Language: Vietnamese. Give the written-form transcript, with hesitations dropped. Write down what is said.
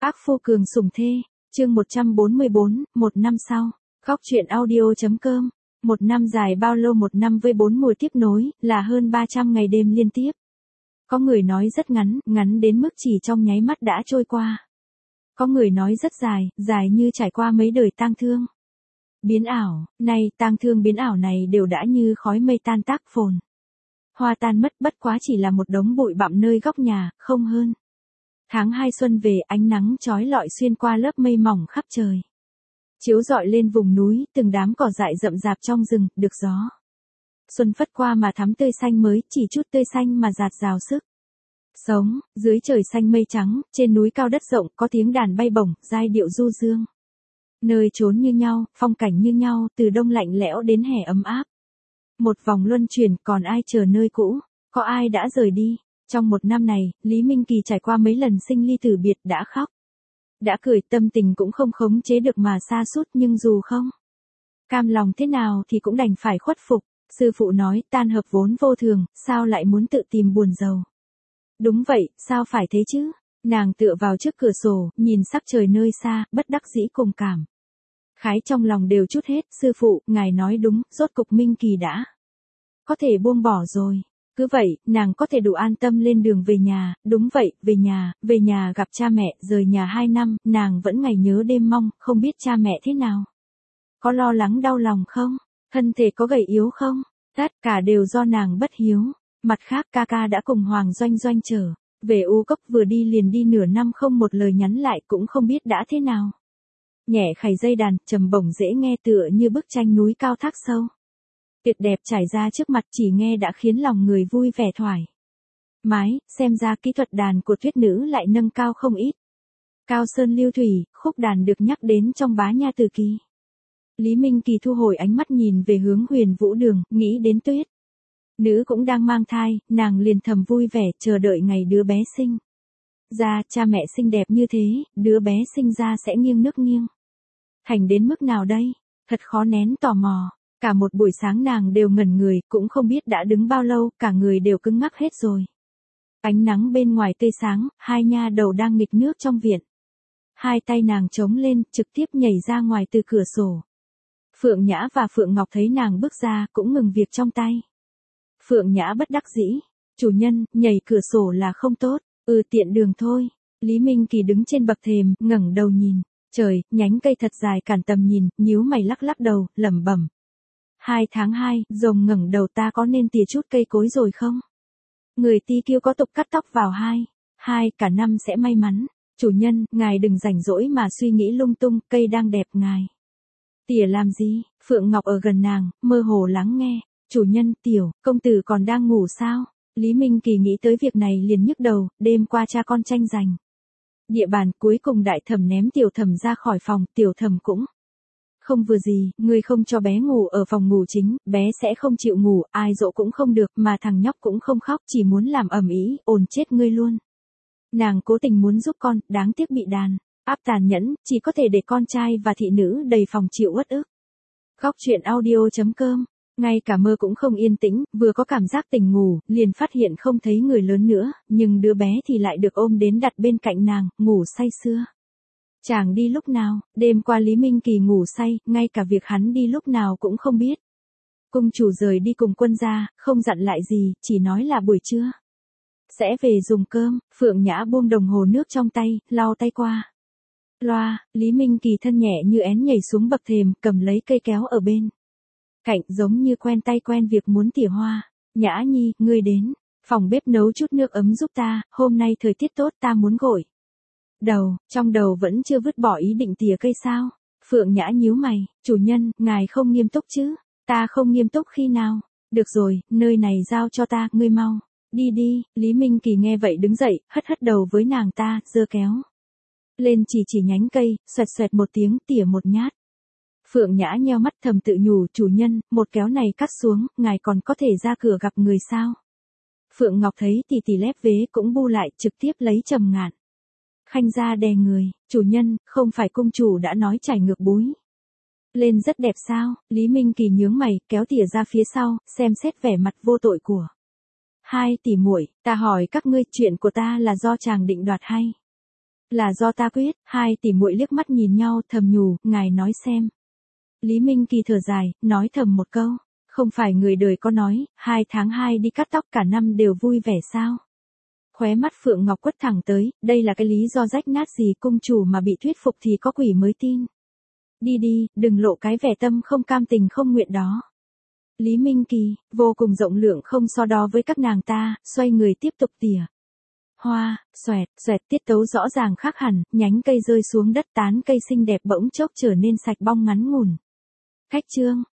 Ác phu cường sủng thê, chương 144, một năm sau. Góc truyện audio.com. Một năm dài bao lâu? Một năm với 4 mùa tiếp nối, là hơn 300 ngày đêm liên tiếp. Có người nói rất ngắn, ngắn đến mức chỉ trong nháy mắt đã trôi qua. Có người nói rất dài, dài như trải qua mấy đời tang thương. Biến ảo, nay tang thương biến ảo này đều đã như khói mây tan tác phồn. Hoa tan mất, bất quá chỉ là một đống bụi bặm nơi góc nhà, không hơn. Tháng 2 xuân về, ánh nắng chói lọi xuyên qua lớp mây mỏng khắp trời. Chiếu rọi lên vùng núi, từng đám cỏ dại rậm rạp trong rừng, được gió. Xuân phất qua mà thắm tươi xanh mới, chỉ chút tươi xanh mà dạt dào sức sống. Dưới trời xanh mây trắng, trên núi cao đất rộng, có tiếng đàn bay bổng, giai điệu du dương. Nơi trốn như nhau, phong cảnh như nhau, từ đông lạnh lẽo đến hè ấm áp. Một vòng luân chuyển, còn ai chờ nơi cũ, có ai đã rời đi. Trong một năm này, Lý Minh Kỳ trải qua mấy lần sinh ly tử biệt, đã khóc, đã cười, tâm tình cũng không khống chế được mà sa sút, nhưng dù không cam lòng thế nào thì cũng đành phải khuất phục. Sư phụ nói, tan hợp vốn vô thường, sao lại muốn tự tìm buồn rầu. Đúng vậy, sao phải thế chứ. Nàng tựa vào trước cửa sổ, nhìn sắc trời nơi xa, bất đắc dĩ cùng cảm khái trong lòng đều chút hết. Sư phụ, ngài nói đúng, rốt cục Minh Kỳ đã có thể buông bỏ rồi. Cứ vậy, nàng có thể đủ an tâm lên đường về nhà. Đúng vậy, về nhà gặp cha mẹ. Rời nhà 2 năm, nàng vẫn ngày nhớ đêm mong, không biết cha mẹ thế nào. Có lo lắng đau lòng không? Thân thể có gầy yếu không? Tất cả đều do nàng bất hiếu. Mặt khác, ca ca đã cùng Hoàng Doanh Doanh trở về U Cốc, vừa đi liền đi nửa năm, không một lời nhắn lại, cũng không biết đã thế nào. Nhẹ khày dây đàn, trầm bổng dễ nghe, tựa như bức tranh núi cao thác sâu tuyệt đẹp trải ra trước mặt, chỉ nghe đã khiến lòng người vui vẻ thoải mái. Xem ra kỹ thuật đàn của Tuyết nữ lại nâng cao không ít. Cao sơn lưu thủy, khúc đàn được nhắc đến trong Bá Nha Tử Kỳ. Lý Minh Kỳ thu hồi ánh mắt, nhìn về hướng Huyền Vũ Đường, nghĩ đến Tuyết nữ cũng đang mang thai, nàng liền thầm vui vẻ, chờ đợi ngày đứa bé sinh ra. Cha mẹ xinh đẹp như thế, đứa bé sinh ra sẽ nghiêng nước nghiêng thành đến mức nào đây? Thật khó nén tò mò. Cả một buổi sáng nàng đều ngẩn người, cũng không biết đã đứng bao lâu, cả người đều cứng ngắc hết rồi. Ánh nắng bên ngoài tươi sáng, hai nha đầu đang nghịch nước trong viện. Hai tay nàng chống lên, trực tiếp nhảy ra ngoài từ cửa sổ. Phượng Nhã và Phượng Ngọc thấy nàng bước ra, cũng ngừng việc trong tay. Phượng Nhã bất đắc dĩ, chủ nhân, nhảy cửa sổ là không tốt. Tiện đường thôi. Lý Minh Kỳ đứng trên bậc thềm, ngẩng đầu nhìn trời, nhánh cây thật dài cản tầm nhìn, nhíu mày lắc lắc đầu, lẩm bẩm. 2 tháng 2, rồng ngẩng đầu, ta có nên tỉa chút cây cối rồi không? Người Ti Kiêu có tục cắt tóc vào 2 cả năm sẽ may mắn. Chủ nhân, ngài đừng rảnh rỗi mà suy nghĩ lung tung, cây đang đẹp ngài tỉa làm gì? Phượng Ngọc ở gần nàng, mơ hồ lắng nghe. Chủ nhân, tiểu công tử còn đang ngủ sao? Lý Minh Kỳ nghĩ tới việc này liền nhức đầu. Đêm qua cha con tranh giành địa bàn, cuối cùng đại thẩm ném tiểu thẩm ra khỏi phòng. Tiểu thẩm cũng không vừa gì, ngươi không cho bé ngủ ở phòng ngủ chính, bé sẽ không chịu ngủ, ai dỗ cũng không được, mà thằng nhóc cũng không khóc, chỉ muốn làm ầm ĩ, ồn chết ngươi luôn. Nàng cố tình muốn giúp con, đáng tiếc bị đàn áp tàn nhẫn, chỉ có thể để con trai và thị nữ đầy phòng chịu uất ức. Góc truyện audio.com. Ngay cả mơ cũng không yên tĩnh, vừa có cảm giác tỉnh ngủ, liền phát hiện không thấy người lớn nữa, nhưng đứa bé thì lại được ôm đến đặt bên cạnh nàng, ngủ say sưa. Chàng đi lúc nào? Đêm qua Lý Minh Kỳ ngủ say, ngay cả việc hắn đi lúc nào cũng không biết. Cung chủ rời đi cùng quân gia, không dặn lại gì, chỉ nói là buổi trưa sẽ về dùng cơm. Phượng Nhã buông đồng hồ nước trong tay, lau tay qua loa. Lý Minh Kỳ thân nhẹ như én nhảy xuống bậc thềm, cầm lấy cây kéo ở bên cạnh, giống như quen tay quen việc muốn tỉa hoa. Nhã nhi, ngươi đến phòng bếp nấu chút nước ấm giúp ta, hôm nay thời tiết tốt, ta muốn gội đầu. Trong đầu vẫn chưa vứt bỏ ý định tỉa cây sao? Phượng Nhã nhíu mày, chủ nhân, ngài không nghiêm túc chứ? Ta không nghiêm túc khi nào? Được rồi, nơi này giao cho ta, ngươi mau đi đi. Lý Minh Kỳ nghe vậy đứng dậy, hất đầu với nàng ta, giơ kéo lên, chỉ nhánh cây, xoẹt xoẹt một tiếng, tỉa một nhát. Phượng Nhã nheo mắt thầm tự nhủ, chủ nhân, một kéo này cắt xuống, ngài còn có thể ra cửa gặp người sao? Phượng Ngọc thấy tỷ tỷ lép vế cũng bu lại, trực tiếp lấy Trầm Ngạn khanh ra đè người. Chủ nhân, không phải cung chủ đã nói trải ngược búi lên rất đẹp sao? Lý Minh Kỳ nhướng mày, kéo tỉa ra phía sau, xem xét vẻ mặt vô tội của hai tỷ muội. Ta hỏi các ngươi, chuyện của ta là do chàng định đoạt hay Là do ta quyết, hai tỷ muội liếc mắt nhìn nhau thầm nhủ, ngài nói xem. Lý Minh Kỳ thở dài, nói thầm một câu. Không phải người đời có nói, 2 tháng 2 đi cắt tóc cả năm đều vui vẻ sao? Khóe mắt Phượng Ngọc quất thẳng tới, đây là cái lý do rách nát gì cung chủ mà bị thuyết phục thì có quỷ mới tin. Đi đi, đừng lộ cái vẻ tâm không cam tình không nguyện đó. Lý Minh Kỳ, vô cùng rộng lượng không so đo với các nàng ta, xoay người tiếp tục tỉa. Hoa, xoẹt, xoẹt tiết tấu rõ ràng khác hẳn, nhánh cây rơi xuống đất tán cây xinh đẹp bỗng chốc trở nên sạch bong ngắn ngủn. Khách trương,